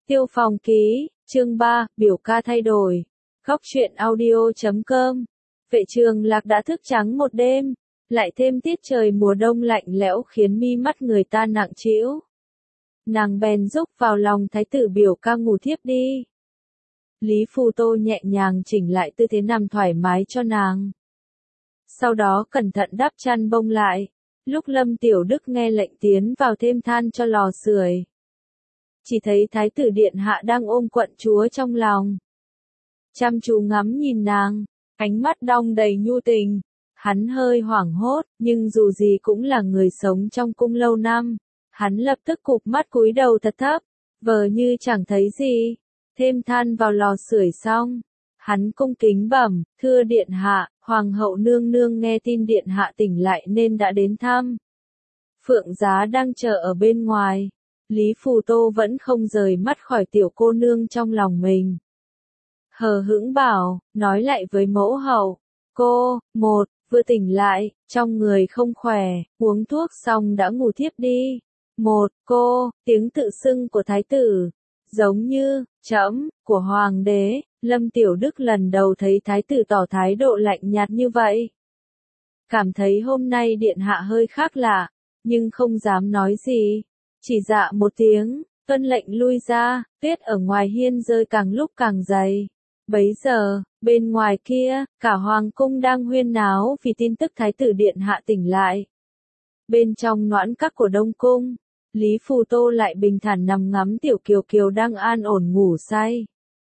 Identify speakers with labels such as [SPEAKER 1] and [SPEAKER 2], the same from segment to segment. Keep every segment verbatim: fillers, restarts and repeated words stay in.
[SPEAKER 1] Tiêu Phong ký, chương ba, biểu ca thay đổi. Góc truyện audio chấm com. Vệ Trường Lạc đã thức trắng một đêm, lại thêm tiết trời mùa đông lạnh lẽo khiến mi mắt người ta nặng trĩu. Nàng bèn rúc vào lòng thái tử biểu ca ngủ thiếp đi. Lý Phù Tô nhẹ nhàng chỉnh lại tư thế nằm thoải mái cho nàng. Sau đó cẩn thận đắp chăn bông lại, lúc Lâm Tiểu Đức nghe lệnh tiến vào thêm than cho lò sưởi. Chỉ thấy thái tử điện hạ đang ôm quận chúa trong lòng. Chăm chú ngắm nhìn nàng, ánh mắt đong đầy nhu tình. Hắn hơi hoảng hốt, nhưng dù gì cũng là người sống trong cung lâu năm. Hắn lập tức cụp mắt cúi đầu thật thấp, vờ như chẳng thấy gì. Thêm than vào lò sưởi xong, hắn cung kính bẩm, thưa điện hạ, hoàng hậu nương nương nghe tin điện hạ tỉnh lại nên đã đến thăm. Phượng Giá đang chờ ở bên ngoài. Lý Phù Tô vẫn không rời mắt khỏi tiểu cô nương trong lòng mình. Hờ hững bảo, nói lại với mẫu hậu, cô, một, vừa tỉnh lại, trong người không khỏe, uống thuốc xong đã ngủ thiếp đi. Một, cô, tiếng tự xưng của thái tử, giống như, trẫm, của hoàng đế. Lâm Tiểu Đức lần đầu thấy thái tử tỏ thái độ lạnh nhạt như vậy. Cảm thấy hôm nay điện hạ hơi khác lạ, nhưng không dám nói gì. Chỉ dạ một tiếng, tuân lệnh lui ra, tuyết ở ngoài hiên rơi càng lúc càng dày. Bấy giờ, bên ngoài kia, cả hoàng cung đang huyên náo vì tin tức thái tử điện hạ tỉnh lại. Bên trong noãn các của Đông Cung, Lý Phù Tô lại bình thản nằm ngắm tiểu kiều kiều đang an ổn ngủ say.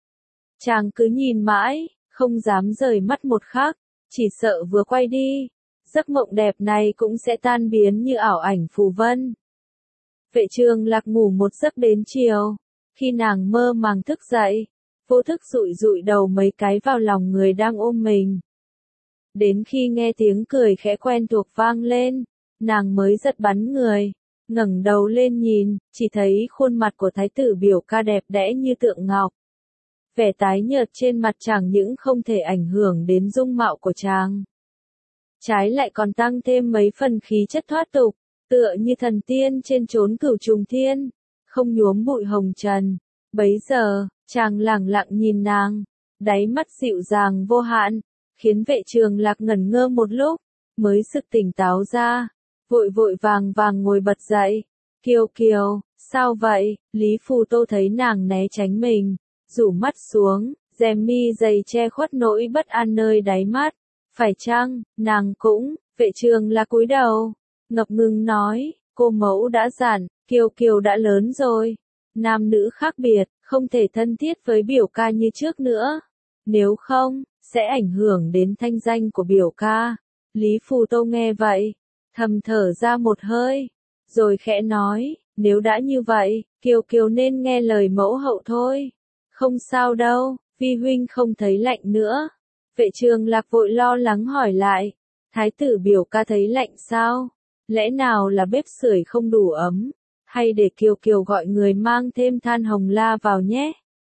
[SPEAKER 1] Chàng cứ nhìn mãi, không dám rời mắt một khắc, chỉ sợ vừa quay đi, giấc mộng đẹp này cũng sẽ tan biến như ảo ảnh phù vân. Vệ Trường Lạc ngủ một giấc đến chiều, khi nàng mơ màng thức dậy, vô thức dụi dụi đầu mấy cái vào lòng người đang ôm mình. Đến khi nghe tiếng cười khẽ quen thuộc vang lên, nàng mới giật bắn người, ngẩng đầu lên nhìn, chỉ thấy khuôn mặt của thái tử biểu ca đẹp đẽ như tượng ngọc. Vẻ tái nhợt trên mặt chàng những không thể ảnh hưởng đến dung mạo của chàng. Trái lại còn tăng thêm mấy phần khí chất thoát tục, tựa như thần tiên trên chốn cửu trùng thiên, không nhuốm bụi hồng trần. Bấy giờ, chàng lẳng lặng nhìn nàng, đáy mắt dịu dàng vô hạn, khiến Vệ Trường Lạc ngẩn ngơ một lúc, mới sực tỉnh táo ra, vội vội vàng vàng ngồi bật dậy. Kiều Kiều, sao vậy? Lý Phù Tô thấy nàng né tránh mình, rủ mắt xuống, rèm mi dày che khuất nỗi bất an nơi đáy mắt. Phải chăng, nàng cũng? Vệ Trường Lạc cúi đầu, ngập ngừng nói, cô mẫu đã dặn, Kiều Kiều đã lớn rồi. Nam nữ khác biệt, không thể thân thiết với biểu ca như trước nữa. Nếu không, sẽ ảnh hưởng đến thanh danh của biểu ca. Lý Phù Tô nghe vậy, thầm thở ra một hơi, rồi khẽ nói, nếu đã như vậy, Kiều Kiều nên nghe lời mẫu hậu thôi. Không sao đâu, vi huynh không thấy lạnh nữa. Vệ Trường Lạc vội lo lắng hỏi lại, thái tử biểu ca thấy lạnh sao? Lẽ nào là bếp sưởi không đủ ấm? Hay để Kiều Kiều gọi người mang thêm than hồng la vào nhé?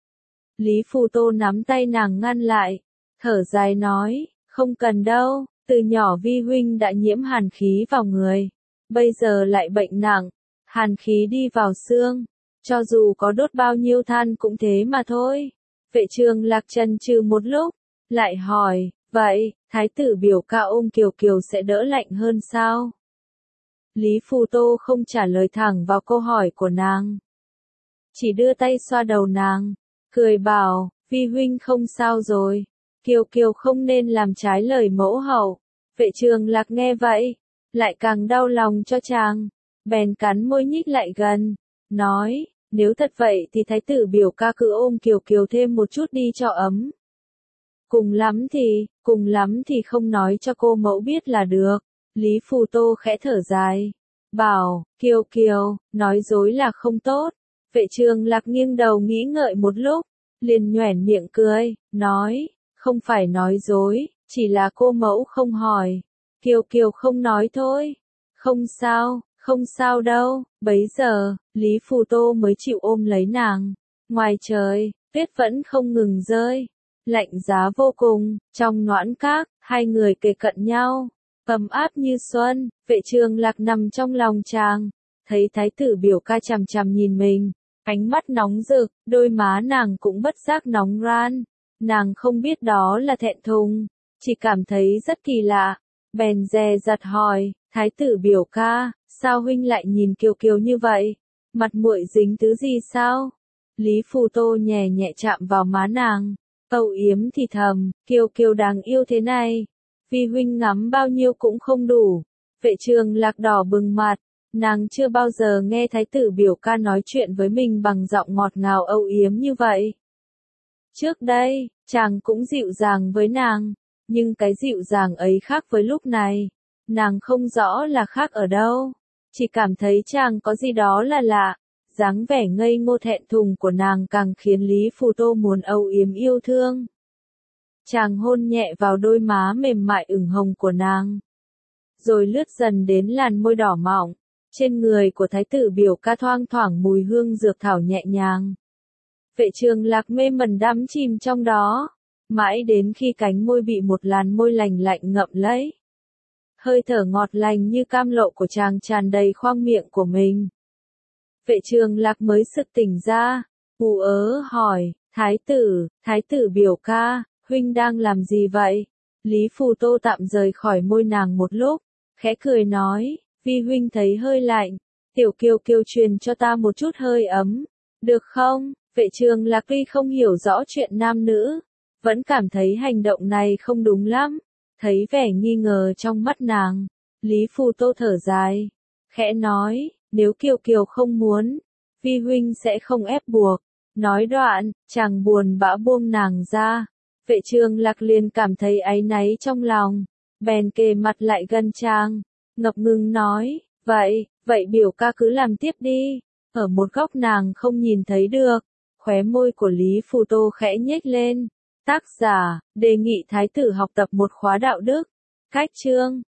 [SPEAKER 1] Lý Phù Tô nắm tay nàng ngăn lại, thở dài nói, không cần đâu, từ nhỏ vi huynh đã nhiễm hàn khí vào người, bây giờ lại bệnh nặng, hàn khí đi vào xương, cho dù có đốt bao nhiêu than cũng thế mà thôi. Vệ Trường Lạc chần chừ một lúc, lại hỏi, vậy, thái tử biểu ca ôm Kiều Kiều sẽ đỡ lạnh hơn sao? Lý Phù Tô không trả lời thẳng vào câu hỏi của nàng, chỉ đưa tay xoa đầu nàng, cười bảo, vi huynh không sao rồi, Kiều Kiều không nên làm trái lời mẫu hậu. Vệ Trường Lạc nghe vậy, lại càng đau lòng cho chàng, bèn cắn môi nhích lại gần, nói, nếu thật vậy thì thái tử biểu ca cứ ôm Kiều Kiều thêm một chút đi cho ấm. Cùng lắm thì, cùng lắm thì không nói cho cô mẫu biết là được. Lý Phù Tô khẽ thở dài, bảo, Kiều Kiều, nói dối là không tốt. Vệ Trường Lạc nghiêng đầu nghĩ ngợi một lúc, liền nhoẻn miệng cười, nói, không phải nói dối, chỉ là cô mẫu không hỏi. Kiều Kiều không nói thôi. Không sao, không sao đâu. Bấy giờ, Lý Phù Tô mới chịu ôm lấy nàng. Ngoài trời, tuyết vẫn không ngừng rơi, lạnh giá vô cùng. Trong noãn các, hai người kề cận nhau, ấm áp như xuân. Vệ Trường Lạc nằm trong lòng chàng, thấy thái tử biểu ca chằm chằm nhìn mình, Ánh mắt nóng rực, đôi má nàng cũng bất giác nóng ran. Nàng không biết đó là thẹn thùng, chỉ cảm thấy rất kỳ lạ. Bèn dè dặt hỏi, thái tử biểu ca, sao huynh lại nhìn Kiều Kiều như vậy? Mặt muội dính thứ gì sao? Lý Phù Tô nhẹ nhẹ chạm vào má nàng, âu yếm thì thầm, Kiều Kiều đáng yêu thế này. Vì huynh ngắm bao nhiêu cũng không đủ. Vệ Trường Lạc đỏ bừng mặt, nàng chưa bao giờ nghe thái tử biểu ca nói chuyện với mình bằng giọng ngọt ngào âu yếm như vậy. Trước đây, chàng cũng dịu dàng với nàng, nhưng cái dịu dàng ấy khác với lúc này. Nàng không rõ là khác ở đâu, chỉ cảm thấy chàng có gì đó là lạ. Dáng vẻ ngây ngô thẹn thùng của nàng càng khiến Lý Phù Tô muốn âu yếm yêu thương. Chàng hôn nhẹ vào đôi má mềm mại ửng hồng của nàng, rồi lướt dần đến làn môi đỏ mọng. Trên người của thái tử biểu ca thoang thoảng mùi hương dược thảo nhẹ nhàng. Vệ Trường Lạc mê mẩn đắm chìm trong đó, mãi đến khi cánh môi bị một làn môi lành lạnh ngậm lấy. Hơi thở ngọt lành như cam lộ của chàng tràn đầy khoang miệng của mình. Vệ Trường Lạc mới sực tỉnh ra, ù ớ hỏi, thái tử, thái tử biểu ca, huynh đang làm gì vậy? Lý Phù Tô tạm rời khỏi môi nàng một lúc, khẽ cười nói, vì huynh thấy hơi lạnh, tiểu Kiều Kiều truyền cho ta một chút hơi ấm, được không? Vệ Trường Lạc tuy không hiểu rõ chuyện nam nữ, vẫn cảm thấy hành động này không đúng lắm. Thấy vẻ nghi ngờ trong mắt nàng, Lý Phù Tô thở dài, khẽ nói, nếu Kiều Kiều không muốn, vi huynh sẽ không ép buộc. Nói đoạn, chàng buồn bã buông nàng ra. Vệ Trường Lạc liền cảm thấy áy náy trong lòng, bèn kề mặt lại gần chàng, ngập ngừng nói, vậy, vậy biểu ca cứ làm tiếp đi. Ở một góc nàng không nhìn thấy được, khóe môi của Lý Phù Tô khẽ nhếch lên. Tác giả, đề nghị thái tử học tập một khóa đạo đức. Cách chương